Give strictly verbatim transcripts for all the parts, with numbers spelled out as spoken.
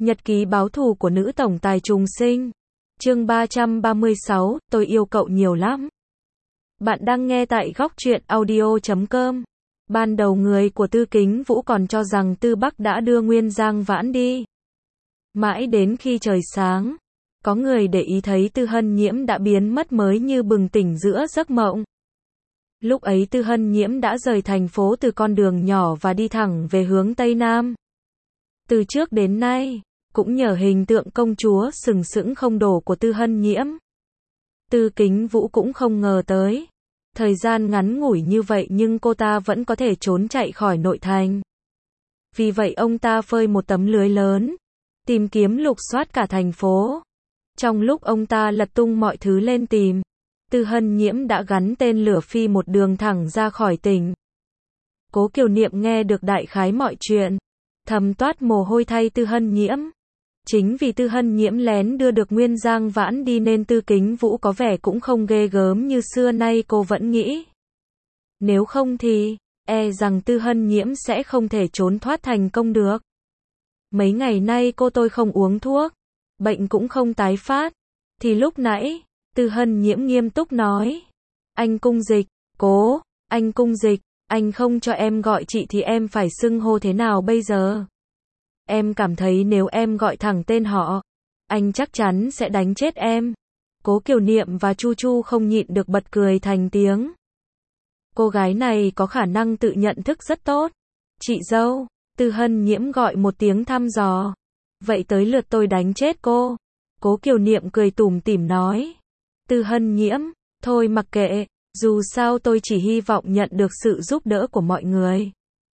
Nhật ký báo thù của nữ tổng tài trùng sinh. Chương ba trăm ba mươi sáu, tôi yêu cậu nhiều lắm. Bạn đang nghe tại góc truyện audio chấm com. Ban đầu người của Tư Kính Vũ còn cho rằng Tư Bắc đã đưa Nguyên Giang Vãn đi. Mãi đến khi trời sáng, có người để ý thấy Tư Hân Nhiễm đã biến mất mới như bừng tỉnh giữa giấc mộng. Lúc ấy Tư Hân Nhiễm đã rời thành phố từ con đường nhỏ và đi thẳng về hướng Tây Nam. Từ trước đến nay, cũng nhờ hình tượng công chúa sừng sững không đổ của Tư Hân Nhiễm, Tư Kính Vũ cũng không ngờ tới. Thời gian ngắn ngủi như vậy nhưng cô ta vẫn có thể trốn chạy khỏi nội thành. Vì vậy ông ta phơi một tấm lưới lớn, tìm kiếm lục soát cả thành phố. Trong lúc ông ta lật tung mọi thứ lên tìm, Tư Hân Nhiễm đã gắn tên lửa phi một đường thẳng ra khỏi tỉnh. Cố Kiều Niệm nghe được đại khái mọi chuyện, thầm toát mồ hôi thay Tư Hân Nhiễm. Chính vì Tư Hân Nhiễm lén đưa được Nguyên Giang Vãn đi nên Tư Kính Vũ có vẻ cũng không ghê gớm như xưa nay cô vẫn nghĩ. Nếu không thì, e rằng Tư Hân Nhiễm sẽ không thể trốn thoát thành công được. Mấy ngày nay cô tôi không uống thuốc, bệnh cũng không tái phát. Thì lúc nãy, Tư Hân Nhiễm nghiêm túc nói. Anh Cung Dịch, cố, anh Cung Dịch, anh không cho em gọi chị thì em phải xưng hô thế nào bây giờ? Em cảm thấy nếu em gọi thẳng tên họ, anh chắc chắn sẽ đánh chết em. Cố Kiều Niệm và Chu Chu không nhịn được bật cười thành tiếng. Cô gái này có khả năng tự nhận thức rất tốt. Chị dâu, Tư Hân Nhiễm gọi một tiếng thăm dò. Vậy tới lượt tôi đánh chết cô. Cố Kiều Niệm cười tủm tỉm nói. Tư Hân Nhiễm, thôi mặc kệ, dù sao tôi chỉ hy vọng nhận được sự giúp đỡ của mọi người.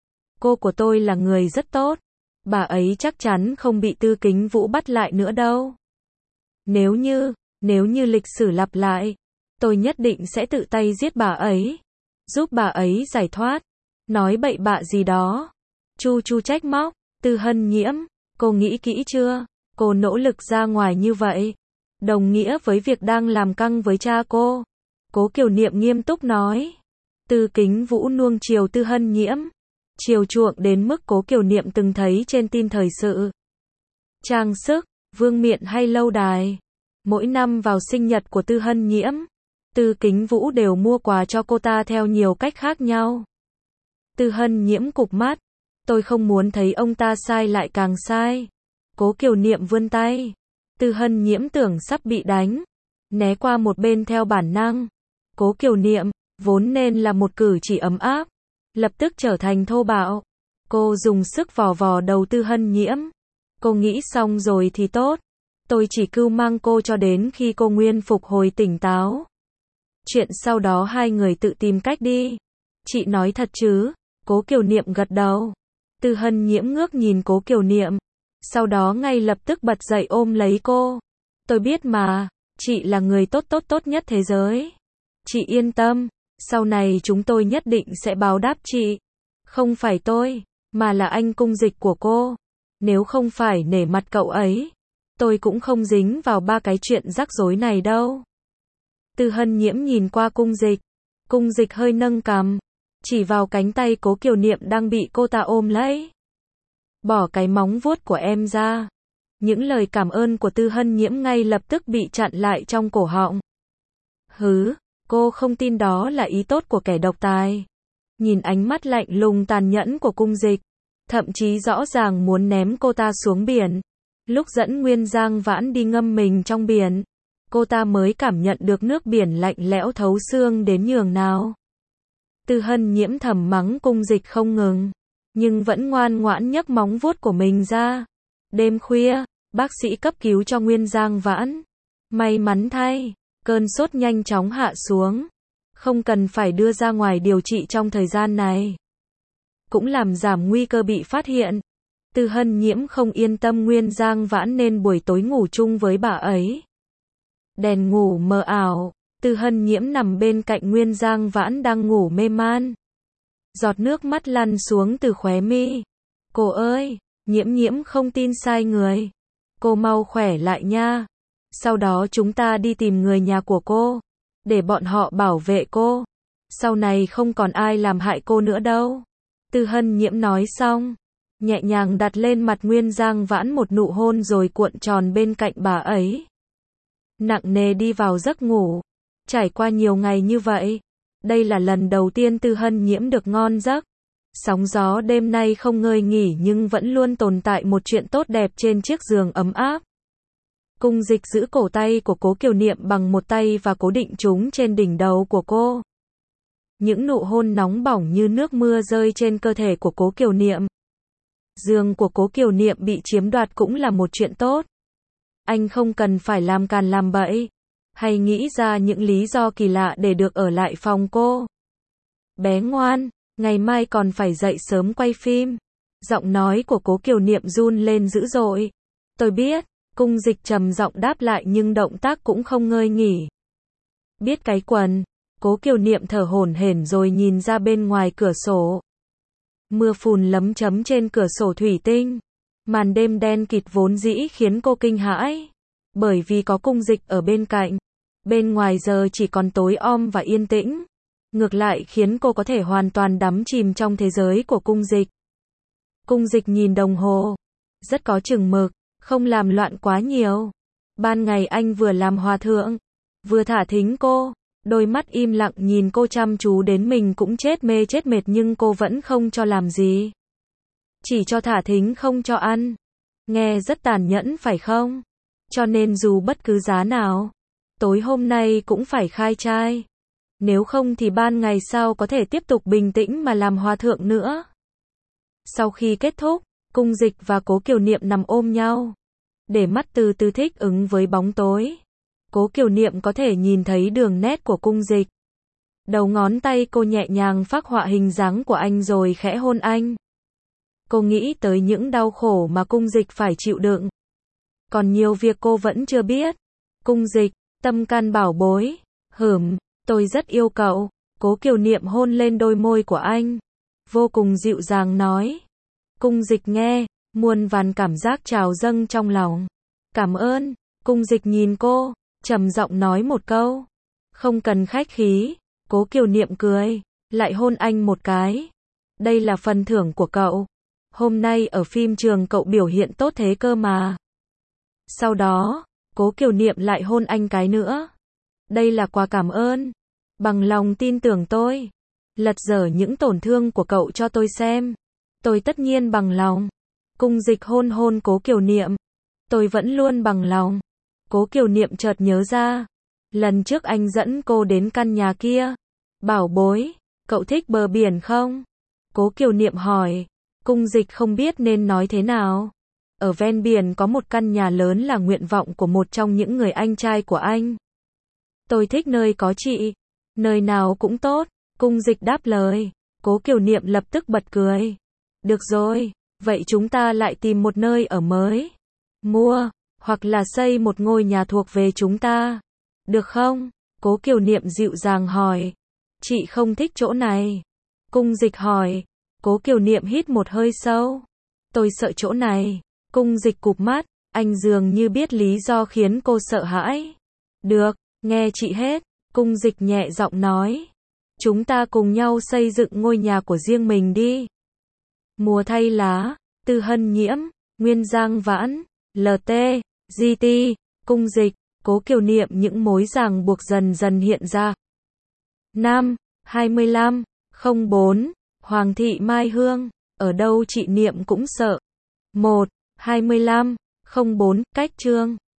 Cô của tôi là người rất tốt. Bà ấy chắc chắn không bị Tư Kính Vũ bắt lại nữa đâu. Nếu như, nếu như lịch sử lặp lại, tôi nhất định sẽ tự tay giết bà ấy, giúp bà ấy giải thoát. Nói bậy bạ gì đó. Chu Chu trách móc. Tư Hân Nhiễm, cô nghĩ kỹ chưa? Cô nỗ lực ra ngoài như vậy, đồng nghĩa với việc đang làm căng với cha cô. Cố Kiều Niệm nghiêm túc nói. Tư Kính Vũ nuông chiều Tư Hân Nhiễm, chiều chuộng đến mức Cố Kiều Niệm từng thấy trên tin thời sự. Trang sức, vương miện hay lâu đài. Mỗi năm vào sinh nhật của Tư Hân Nhiễm, Tư Kính Vũ đều mua quà cho cô ta theo nhiều cách khác nhau. Tư Hân Nhiễm cụp mắt. Tôi không muốn thấy ông ta sai lại càng sai. Cố Kiều Niệm vươn tay. Tư Hân Nhiễm tưởng sắp bị đánh, né qua một bên theo bản năng. Cố Kiều Niệm, vốn nên là một cử chỉ ấm áp, lập tức trở thành thô bạo. Cô dùng sức vò vò đầu Tư Hân Nhiễm. Cô nghĩ xong rồi thì tốt. Tôi chỉ cưu mang cô cho đến khi cô nguyên phục hồi tỉnh táo. Chuyện sau đó hai người tự tìm cách đi. Chị nói thật chứ? Cố Kiều Niệm gật đầu. Tư Hân Nhiễm ngước nhìn Cố Kiều Niệm, sau đó ngay lập tức bật dậy ôm lấy cô. Tôi biết mà, chị là người tốt tốt tốt nhất thế giới. Chị yên tâm, sau này chúng tôi nhất định sẽ báo đáp chị. Không phải tôi, mà là anh Cung Dịch của cô. Nếu không phải nể mặt cậu ấy, tôi cũng không dính vào ba cái chuyện rắc rối này đâu. Tư Hân Nhiễm nhìn qua Cung Dịch. Cung Dịch hơi nâng cằm, chỉ vào cánh tay Cố Kiều Niệm đang bị cô ta ôm lấy. Bỏ cái móng vuốt của em ra. Những lời cảm ơn của Tư Hân Nhiễm ngay lập tức bị chặn lại trong cổ họng. Hứ, cô không tin đó là ý tốt của kẻ độc tài. Nhìn ánh mắt lạnh lùng tàn nhẫn của Cung Dịch, thậm chí rõ ràng muốn ném cô ta xuống biển. Lúc dẫn Nguyên Giang Vãn đi ngâm mình trong biển, cô ta mới cảm nhận được nước biển lạnh lẽo thấu xương đến nhường nào. Tư Hân Nhiễm thầm mắng Cung Dịch không ngừng, nhưng vẫn ngoan ngoãn nhấc móng vuốt của mình ra. Đêm khuya, bác sĩ cấp cứu cho Nguyên Giang Vãn. May mắn thay, cơn sốt nhanh chóng hạ xuống, không cần phải đưa ra ngoài điều trị trong thời gian này, cũng làm giảm nguy cơ bị phát hiện. Tư Hân Nhiễm không yên tâm Nguyên Giang Vãn nên buổi tối ngủ chung với bà ấy. Đèn ngủ mờ ảo, Tư Hân Nhiễm nằm bên cạnh Nguyên Giang Vãn đang ngủ mê man. Giọt nước mắt lăn xuống từ khóe mi. Cô ơi, Nhiễm Nhiễm không tin sai người. Cô mau khỏe lại nha. Sau đó chúng ta đi tìm người nhà của cô, để bọn họ bảo vệ cô. Sau này không còn ai làm hại cô nữa đâu. Tư Hân Nhiễm nói xong, nhẹ nhàng đặt lên mặt Nguyên Giang Vãn một nụ hôn rồi cuộn tròn bên cạnh bà ấy. Nặng nề đi vào giấc ngủ. Trải qua nhiều ngày như vậy, đây là lần đầu tiên Tư Hân Nhiễm được ngon giấc. Sóng gió đêm nay không ngơi nghỉ nhưng vẫn luôn tồn tại một chuyện tốt đẹp trên chiếc giường ấm áp. Cung Dịch giữ cổ tay của Cố Kiều Niệm bằng một tay và cố định chúng trên đỉnh đầu của cô. Những nụ hôn nóng bỏng như nước mưa rơi trên cơ thể của Cố Kiều Niệm. Giường của Cố Kiều Niệm bị chiếm đoạt cũng là một chuyện tốt. Anh không cần phải làm càn làm bậy, hay nghĩ ra những lý do kỳ lạ để được ở lại phòng cô. Bé ngoan, ngày mai còn phải dậy sớm quay phim. Giọng nói của Cố Kiều Niệm run lên dữ dội. Tôi biết, Cung Dịch trầm giọng đáp lại nhưng động tác cũng không ngơi nghỉ. Biết cái quần. Cố Kiều Niệm thở hổn hển rồi nhìn ra bên ngoài cửa sổ. Mưa phùn lấm chấm trên cửa sổ thủy tinh. Màn đêm đen kịt vốn dĩ khiến cô kinh hãi. Bởi vì có Cung Dịch ở bên cạnh. Bên ngoài giờ chỉ còn tối om và yên tĩnh. Ngược lại khiến cô có thể hoàn toàn đắm chìm trong thế giới của Cung Dịch. Cung Dịch nhìn đồng hồ. Rất có chừng mực, không làm loạn quá nhiều. Ban ngày anh vừa làm hòa thượng, vừa thả thính cô. Đôi mắt im lặng nhìn cô chăm chú đến mình cũng chết mê chết mệt nhưng cô vẫn không cho làm gì. Chỉ cho thả thính không cho ăn. Nghe rất tàn nhẫn phải không? Cho nên dù bất cứ giá nào, tối hôm nay cũng phải khai trai. Nếu không thì ban ngày sau có thể tiếp tục bình tĩnh mà làm hòa thượng nữa. Sau khi kết thúc, Cung Dịch và Cố Kiều Niệm nằm ôm nhau. Để mắt từ từ thích ứng với bóng tối. Cố Kiều Niệm có thể nhìn thấy đường nét của Cung Dịch. Đầu ngón tay cô nhẹ nhàng phác họa hình dáng của anh rồi khẽ hôn anh. Cô nghĩ tới những đau khổ mà Cung Dịch phải chịu đựng. Còn nhiều việc cô vẫn chưa biết. Cung Dịch, tâm can bảo bối. Hửm, tôi rất yêu cậu. Cố Kiều Niệm hôn lên đôi môi của anh. Vô cùng dịu dàng nói. Cung Dịch nghe, muôn vàn cảm giác trào dâng trong lòng. Cảm ơn. Cung Dịch nhìn cô, trầm giọng nói một câu. Không cần khách khí. Cố Kiều Niệm cười, lại hôn anh một cái. Đây là phần thưởng của cậu. Hôm nay ở phim trường cậu biểu hiện tốt thế cơ mà. Sau đó, Cố Kiều Niệm lại hôn anh cái nữa. Đây là quà cảm ơn. Bằng lòng tin tưởng tôi. Lật dở những tổn thương của cậu cho tôi xem. Tôi tất nhiên bằng lòng. Cung Dịch hôn hôn Cố Kiều Niệm. Tôi vẫn luôn bằng lòng. Cố Kiều Niệm chợt nhớ ra. Lần trước anh dẫn cô đến căn nhà kia. Bảo bối, cậu thích bờ biển không? Cố Kiều Niệm hỏi. Cung Dịch không biết nên nói thế nào. Ở ven biển có một căn nhà lớn là nguyện vọng của một trong những người anh trai của anh. Tôi thích nơi có chị. Nơi nào cũng tốt. Cung Dịch đáp lời. Cố Kiều Niệm lập tức bật cười. Được rồi, vậy chúng ta lại tìm một nơi ở mới. Mua, hoặc là xây một ngôi nhà thuộc về chúng ta. Được không? Cố Kiều Niệm dịu dàng hỏi. Chị không thích chỗ này. Cung Dịch hỏi. Cố Kiều Niệm hít một hơi sâu. Tôi sợ chỗ này. Cung Dịch cụp mắt. Anh dường như biết lý do khiến cô sợ hãi. Được, nghe chị hết. Cung Dịch nhẹ giọng nói. Chúng ta cùng nhau xây dựng ngôi nhà của riêng mình đi. Mùa thay lá. Tư Hân Nhiễm. Nguyên Giang Vãn. lờ tê. giê tê. Cung Dịch. Cố Kiều Niệm những mối ràng buộc dần dần hiện ra. Nam. hai mươi lăm. không bốn. Hoàng thị Mai Hương. Ở đâu chị Niệm cũng sợ. một. hai mươi lăm. không bốn. Cách chương.